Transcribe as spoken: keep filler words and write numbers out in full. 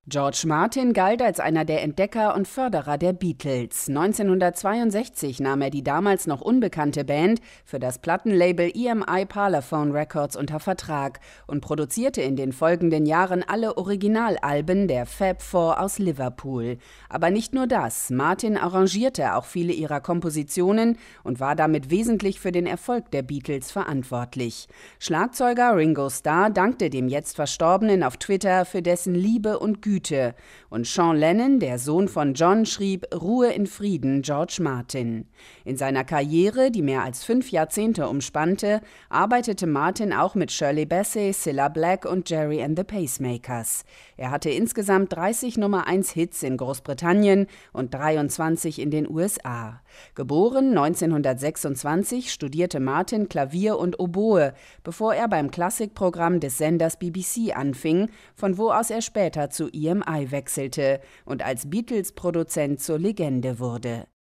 George Martin galt als einer der Entdecker und Förderer der Beatles. neunzehnhundertzweiundsechzig nahm er die damals noch unbekannte Band für das Plattenlabel E M I Parlophone Records unter Vertrag und produzierte in den folgenden Jahren alle Originalalben der Fab Four aus Liverpool. Aber nicht nur das, Martin arrangierte auch viele ihrer Kompositionen und war damit wesentlich für den Erfolg der Beatles verantwortlich. Schlagzeuger Ringo Starr dankte dem jetzt Verstorbenen auf Twitter für dessen Liebe und Güte. Und Sean Lennon, der Sohn von John, schrieb: Ruhe in Frieden, George Martin. In seiner Karriere, die mehr als fünf Jahrzehnte umspannte, arbeitete Martin auch mit Shirley Bassey, Cilla Black und Gerry and the Pacemakers. Er hatte insgesamt dreißig Nummer eins Hits in Großbritannien und dreiundzwanzig in den U S A. Geboren neunzehnhundertsechsundzwanzig, studierte Martin Klavier und Oboe, bevor er beim Klassikprogramm des Senders B B C anfing, von wo aus er später zu E M I wechselte und als Beatles-Produzent zur Legende wurde.